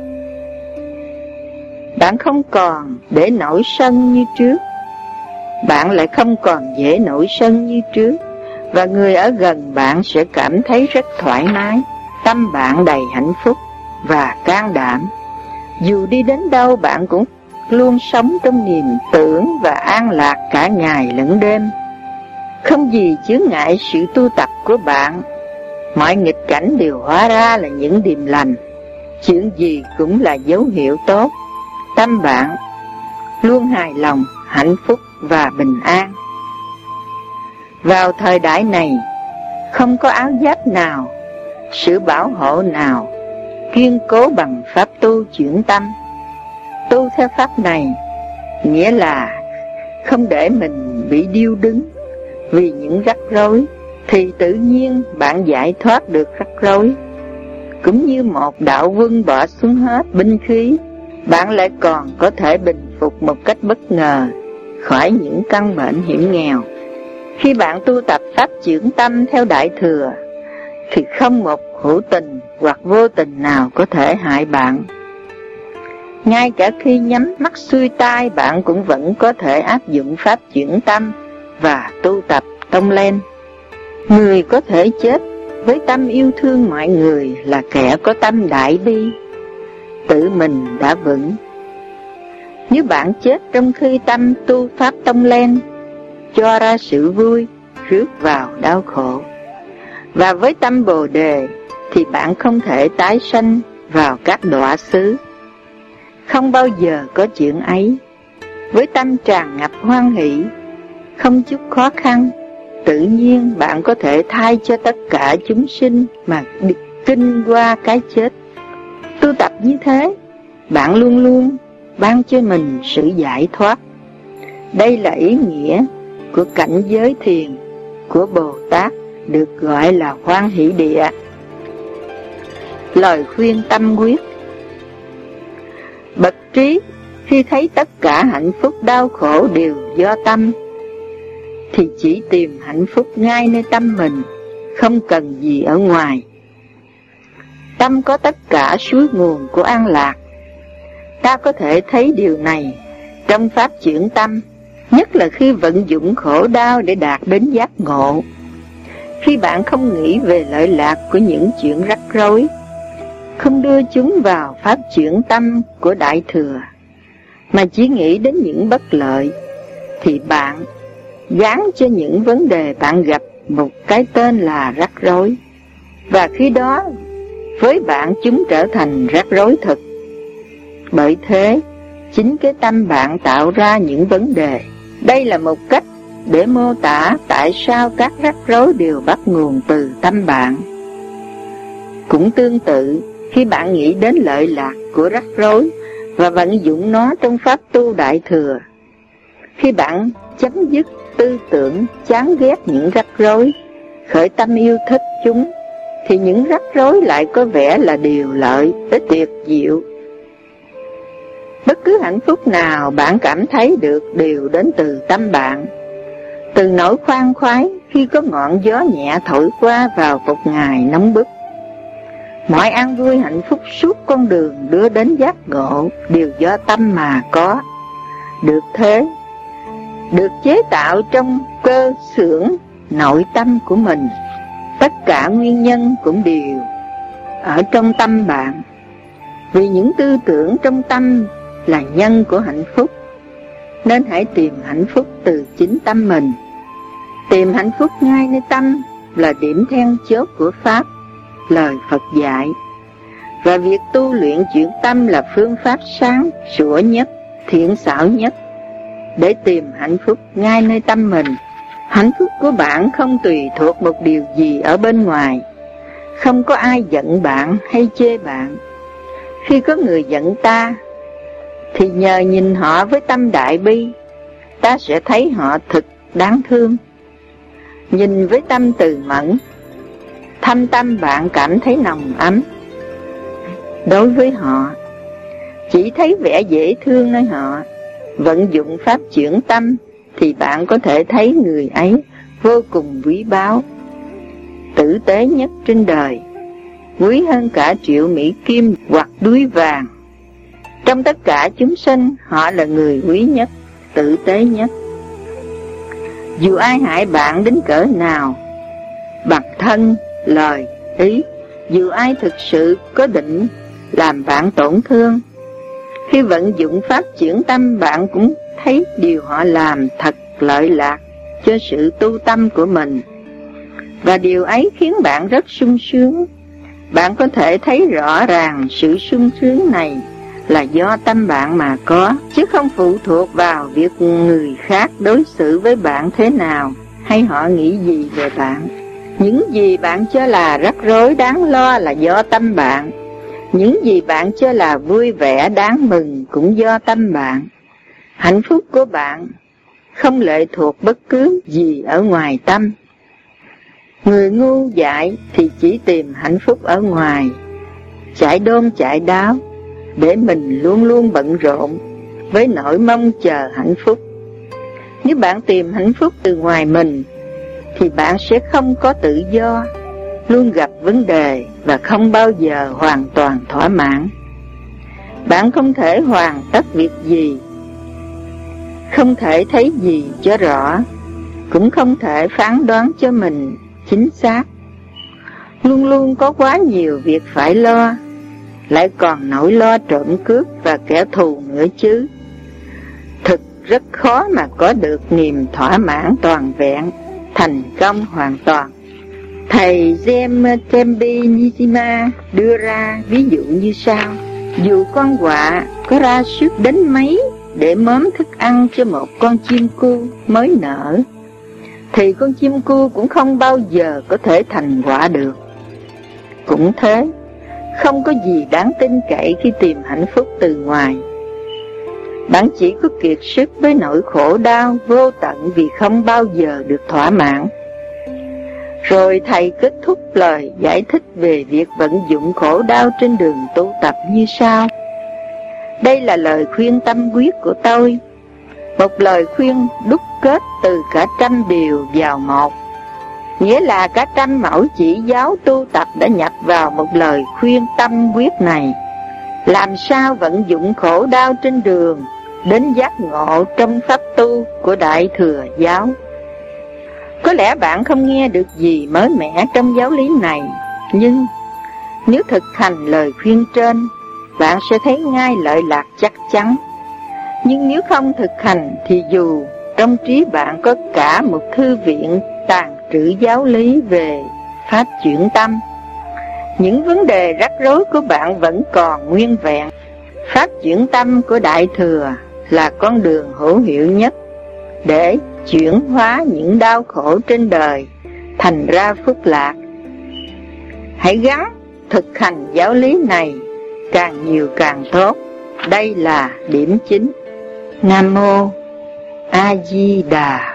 Bạn không còn để nổi sân như trước, bạn lại không còn dễ nổi sân như trước, và người ở gần bạn sẽ cảm thấy rất thoải mái, tâm bạn đầy hạnh phúc và can đảm. Dù đi đến đâu bạn cũng luôn sống trong niềm tưởng và an lạc cả ngày lẫn đêm. Không gì chướng ngại sự tu tập của bạn, mọi nghịch cảnh đều hóa ra là những điềm lành, chuyện gì cũng là dấu hiệu tốt. Tâm bạn luôn hài lòng, hạnh phúc và bình an. Vào thời đại này, không có áo giáp nào, sự bảo hộ nào kiên cố bằng pháp tu chuyển tâm. Tu theo pháp này nghĩa là không để mình bị điêu đứng vì những rắc rối, thì tự nhiên bạn giải thoát được rắc rối. Cũng như một đạo quân bỏ xuống hết binh khí bạn lại còn có thể bình phục một cách bất ngờ khỏi những căn bệnh hiểm nghèo. Khi bạn tu tập pháp chưởng tâm theo Đại Thừa, thì không một hữu tình hoặc vô tình nào có thể hại bạn. Ngay cả khi nhắm mắt xuôi tai, bạn cũng vẫn có thể áp dụng pháp chuyển tâm và tu tập tông lên. Người có thể chết với tâm yêu thương mọi người là kẻ có tâm đại bi, tự mình đã vững. Nếu bạn chết trong khi tâm tu pháp tông lên, cho ra sự vui, rước vào đau khổ, và với tâm Bồ Đề thì bạn không thể tái sanh vào các đọa xứ. Không bao giờ có chuyện ấy. Với tâm tràn ngập hoan hỷ, không chút khó khăn, tự nhiên bạn có thể thay cho tất cả chúng sinh mà kinh qua cái chết. Tu tập như thế, bạn luôn luôn ban cho mình sự giải thoát. Đây là ý nghĩa của cảnh giới thiền của Bồ Tát, được gọi là hoan hỷ địa. Lời khuyên tâm quyết. Bậc trí khi thấy tất cả hạnh phúc đau khổ đều do tâm, thì chỉ tìm hạnh phúc ngay nơi tâm mình, không cần gì ở ngoài. Tâm có tất cả suối nguồn của an lạc. Ta có thể thấy điều này trong pháp chuyển tâm, nhất là khi vận dụng khổ đau để đạt đến giác ngộ. Khi bạn không nghĩ về lợi lạc của những chuyện rắc rối, không đưa chúng vào pháp chuyển tâm của Đại Thừa, mà chỉ nghĩ đến những bất lợi, thì bạn gán cho những vấn đề bạn gặp một cái tên là rắc rối. Và khi đó, với bạn chúng trở thành rắc rối thực. Bởi thế, chính cái tâm bạn tạo ra những vấn đề. Đây là một cách để mô tả tại sao các rắc rối đều bắt nguồn từ tâm bạn. Cũng tương tự, khi bạn nghĩ đến lợi lạc của rắc rối và vận dụng nó trong pháp tu Đại Thừa, khi bạn chấm dứt tư tưởng chán ghét những rắc rối, khởi tâm yêu thích chúng, thì những rắc rối lại có vẻ là điều lợi, tuyệt diệu. Bất cứ hạnh phúc nào bạn cảm thấy được đều đến từ tâm bạn. Từ nỗi khoan khoái khi có ngọn gió nhẹ thổi qua vào một ngày nóng bức. Mọi an vui hạnh phúc suốt con đường đưa đến giác ngộ đều do tâm mà có. Được thế, được chế tạo trong cơ xưởng nội tâm của mình. Tất cả nguyên nhân cũng đều ở trong tâm bạn. Vì những tư tưởng trong tâm là nhân của hạnh phúc, nên hãy tìm hạnh phúc từ chính tâm mình. Tìm hạnh phúc ngay nơi tâm là điểm then chốt của Pháp, lời Phật dạy. Và việc tu luyện chuyển tâm là phương pháp sáng sủa nhất, thiện xảo nhất để tìm hạnh phúc ngay nơi tâm mình. Hạnh phúc của bạn không tùy thuộc một điều gì ở bên ngoài. Không có ai giận bạn hay chê bạn. Khi có người giận ta, thì nhờ nhìn họ với tâm đại bi, ta sẽ thấy họ thực đáng thương. Nhìn với tâm từ mẫn, thâm tâm bạn cảm thấy nồng ấm. Đối với họ, chỉ thấy vẻ dễ thương nơi họ. Vận dụng pháp chuyển tâm, thì bạn có thể thấy người ấy vô cùng quý báu, tử tế nhất trên đời, quý hơn cả triệu mỹ kim hoặc đuối vàng. Trong tất cả chúng sinh, họ là người quý nhất, tử tế nhất. Dù ai hại bạn đến cỡ nào, bằng thân, lời, ý, dù ai thực sự có định làm bạn tổn thương, khi vận dụng pháp chuyển tâm, bạn cũng thấy điều họ làm thật lợi lạc cho sự tu tâm của mình. Và điều ấy khiến bạn rất sung sướng. Bạn có thể thấy rõ ràng sự sung sướng này là do tâm bạn mà có, chứ không phụ thuộc vào việc người khác đối xử với bạn thế nào, hay họ nghĩ gì về bạn. Những gì bạn cho là rắc rối đáng lo là do tâm bạn. Những gì bạn cho là vui vẻ đáng mừng cũng do tâm bạn. Hạnh phúc của bạn không lệ thuộc bất cứ gì ở ngoài tâm. Người ngu dại thì chỉ tìm hạnh phúc ở ngoài, chạy đôn chạy đáo, để mình luôn luôn bận rộn với nỗi mong chờ hạnh phúc. Nếu bạn tìm hạnh phúc từ ngoài mình, thì bạn sẽ không có tự do, luôn gặp vấn đề và không bao giờ hoàn toàn thỏa mãn. Bạn không thể hoàn tất việc gì, không thể thấy gì cho rõ, cũng không thể phán đoán cho mình chính xác. Luôn luôn có quá nhiều việc phải lo, lại còn nỗi lo trộm cướp và kẻ thù nữa chứ. Thực rất khó mà có được niềm thỏa mãn toàn vẹn, thành công hoàn toàn. Thầy Jem Tembi Nishima đưa ra ví dụ như sau: dù con quạ có ra sức đến mấy để mớm thức ăn cho một con chim cu mới nở, thì con chim cu cũng không bao giờ có thể thành quạ được. Cũng thế, không có gì đáng tin cậy khi tìm hạnh phúc từ ngoài. Bạn chỉ có kiệt sức với nỗi khổ đau vô tận vì không bao giờ được thỏa mãn. Rồi thầy kết thúc lời giải thích về việc vận dụng khổ đau trên đường tu tập như sau: đây là lời khuyên tâm quyết của tôi, một lời khuyên đúc kết từ cả trăm điều vào một, nghĩa là cả trăm mẫu chỉ giáo tu tập đã nhập vào một lời khuyên tâm quyết này. Làm sao vận dụng khổ đau trên đường đến giác ngộ trong pháp tu của Đại Thừa Giáo? Có lẽ bạn không nghe được gì mới mẻ trong giáo lý này, nhưng nếu thực hành lời khuyên trên, bạn sẽ thấy ngay lợi lạc chắc chắn. Nhưng nếu không thực hành thì dù trong trí bạn có cả một thư viện tàng trữ giáo lý về pháp chuyển tâm, những vấn đề rắc rối của bạn vẫn còn nguyên vẹn. Pháp chuyển tâm của Đại Thừa là con đường hữu hiệu nhất để chuyển hóa những đau khổ trên đời thành ra phúc lạc. Hãy gắng thực hành giáo lý này càng nhiều càng tốt. Đây là điểm chính. Nam Mô A Di Đà